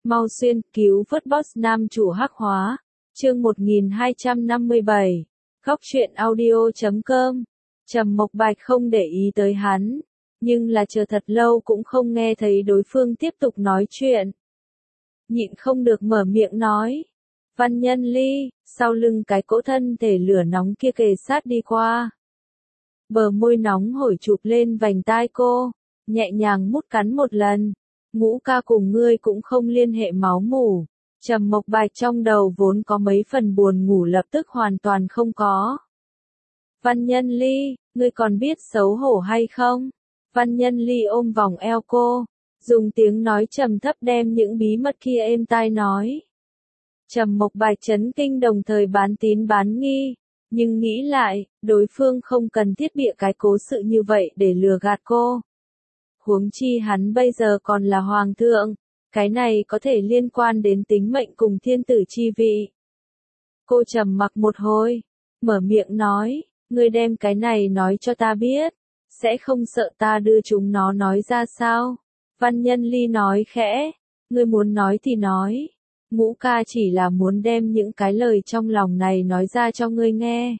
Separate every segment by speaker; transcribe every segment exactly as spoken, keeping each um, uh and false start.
Speaker 1: Mau xuyên cứu vớt boss nam chủ hắc hóa. Chương một nghìn hai trăm năm mươi bảy. Góc truyện audio chấm com. Trầm Mộc Bạch không để ý tới hắn, nhưng là chờ thật lâu cũng không nghe thấy đối phương tiếp tục nói chuyện. Nhịn không được mở miệng nói. Văn Nhân Ly, sau lưng cái cỗ thân thể lửa nóng kia kề sát đi qua. Bờ môi nóng hổi chụp lên vành tai cô, nhẹ nhàng mút cắn một lần. Ngũ ca cùng ngươi cũng không liên hệ máu mủ. Trầm Mộc Bạch trong đầu vốn có mấy phần buồn ngủ lập tức hoàn toàn không có. Văn Nhân Ly, ngươi còn biết xấu hổ hay không? Văn Nhân Ly ôm vòng eo cô, dùng tiếng nói trầm thấp đem những bí mật kia êm tai nói. Trầm Mộc Bạch chấn kinh đồng thời bán tín bán nghi, nhưng nghĩ lại, đối phương không cần thiết bịa cái cố sự như vậy để lừa gạt cô. Huống chi hắn bây giờ còn là hoàng thượng, cái này có thể liên quan đến tính mệnh cùng thiên tử chi vị. Cô trầm mặc một hồi, mở miệng nói, ngươi đem cái này nói cho ta biết, sẽ không sợ ta đưa chúng nó nói ra sao? Văn Nhân Ly nói khẽ, ngươi muốn nói thì nói, Ngũ ca chỉ là muốn đem những cái lời trong lòng này nói ra cho ngươi nghe.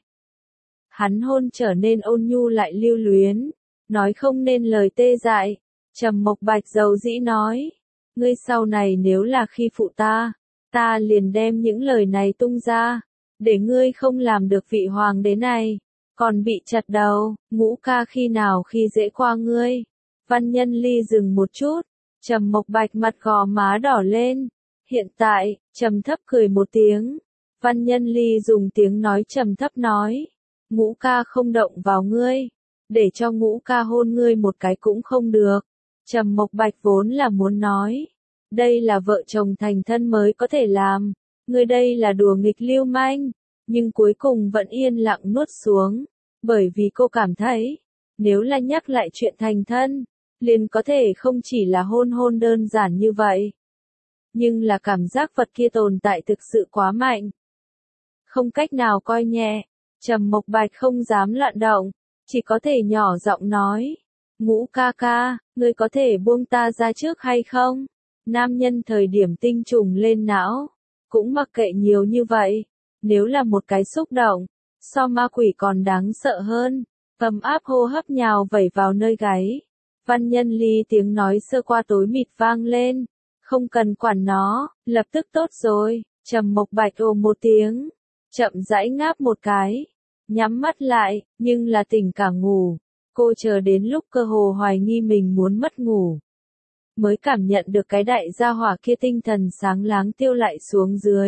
Speaker 1: Hắn hôn trở nên ôn nhu lại lưu luyến, nói không nên lời tê dại. Trầm Mộc Bạch dầu dĩ nói, ngươi sau này nếu là khi phụ ta, ta liền đem những lời này tung ra, để ngươi không làm được vị hoàng đế này, còn bị chặt đầu. Ngũ ca khi nào khi dễ qua ngươi? Văn Nhân Ly dừng một chút, Trầm Mộc Bạch mặt gò má đỏ lên. Hiện tại, trầm thấp cười một tiếng. Văn Nhân Ly dùng tiếng nói trầm thấp nói, Ngũ ca không động vào ngươi, để cho Ngũ ca hôn ngươi một cái cũng không được. Trầm Mộc Bạch vốn là muốn nói, đây là vợ chồng thành thân mới có thể làm, ngươi đây là đùa nghịch lưu manh, nhưng cuối cùng vẫn yên lặng nuốt xuống, bởi vì cô cảm thấy, nếu là nhắc lại chuyện thành thân, liền có thể không chỉ là hôn hôn đơn giản như vậy. Nhưng là cảm giác vật kia tồn tại thực sự quá mạnh, không cách nào coi nhẹ. Trầm Mộc Bạch không dám loạn động, chỉ có thể nhỏ giọng nói, Ngũ ca ca, ngươi có thể buông ta ra trước hay không? Nam nhân thời điểm tinh trùng lên não, cũng mặc kệ nhiều như vậy, nếu là một cái xúc động, so ma quỷ còn đáng sợ hơn. Ấm áp hô hấp nhào vẩy vào nơi gáy. Văn Nhân Ly tiếng nói sơ qua tối mịt vang lên, không cần quản nó, lập tức tốt rồi. Trầm Mộc Bạch ồ một tiếng, chậm rãi ngáp một cái, nhắm mắt lại, nhưng là tỉnh cả ngủ. Cô chờ đến lúc cơ hồ hoài nghi mình muốn mất ngủ, mới cảm nhận được cái đại gia hỏa kia tinh thần sáng láng tiêu lại xuống dưới.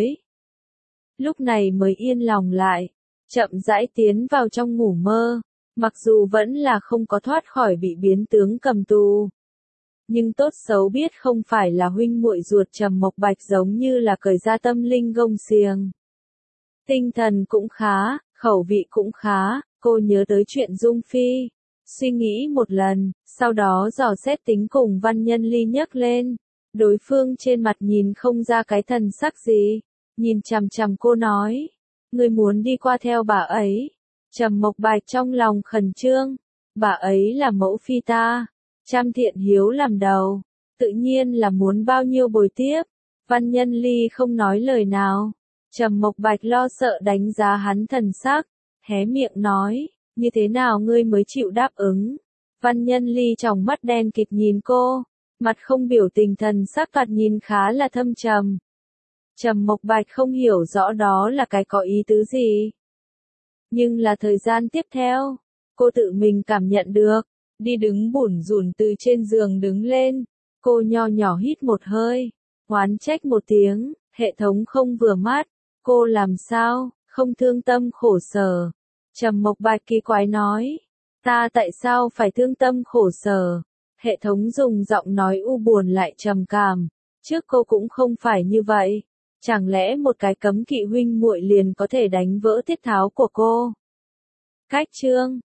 Speaker 1: Lúc này mới yên lòng lại, chậm rãi tiến vào trong ngủ mơ, mặc dù vẫn là không có thoát khỏi bị biến tướng cầm tù. Nhưng tốt xấu biết không phải là huynh muội ruột. Trầm Mộc Bạch giống như là cởi ra tâm linh gông xiềng. Tinh thần cũng khá, khẩu vị cũng khá, cô nhớ tới chuyện Dung Phi. Suy nghĩ một lần, sau đó dò xét tính cùng Văn Nhân Ly nhấc lên. Đối phương trên mặt nhìn không ra cái thần sắc gì, nhìn chằm chằm cô nói, ngươi muốn đi qua theo bà ấy. Trầm Mộc Bạch trong lòng khẩn trương, bà ấy là mẫu phi ta, trăm thiện hiếu làm đầu, tự nhiên là muốn bao nhiêu bồi tiếp. Văn Nhân Ly không nói lời nào, Trầm Mộc Bạch lo sợ đánh giá hắn thần sắc, hé miệng nói, như thế nào ngươi mới chịu đáp ứng? Văn Nhân Ly tròng mắt đen kịt nhìn cô, mặt không biểu tình, thần sắc thoạt nhìn khá là thâm trầm. Trầm Mộc Bạch không hiểu rõ đó là cái có ý tứ gì. Nhưng là thời gian tiếp theo, cô tự mình cảm nhận được, đi đứng bủn rủn từ trên giường đứng lên, cô nho nhỏ hít một hơi, oán trách một tiếng, hệ thống không vừa mắt, cô làm sao, không thương tâm khổ sở. Trầm Mộc Bạch kỳ quái nói, ta tại sao phải thương tâm khổ sở? Hệ thống dùng giọng nói u buồn lại trầm cảm, trước cô cũng không phải như vậy, chẳng lẽ một cái cấm kỵ huynh muội liền có thể đánh vỡ tiết tháo của cô? Cách chương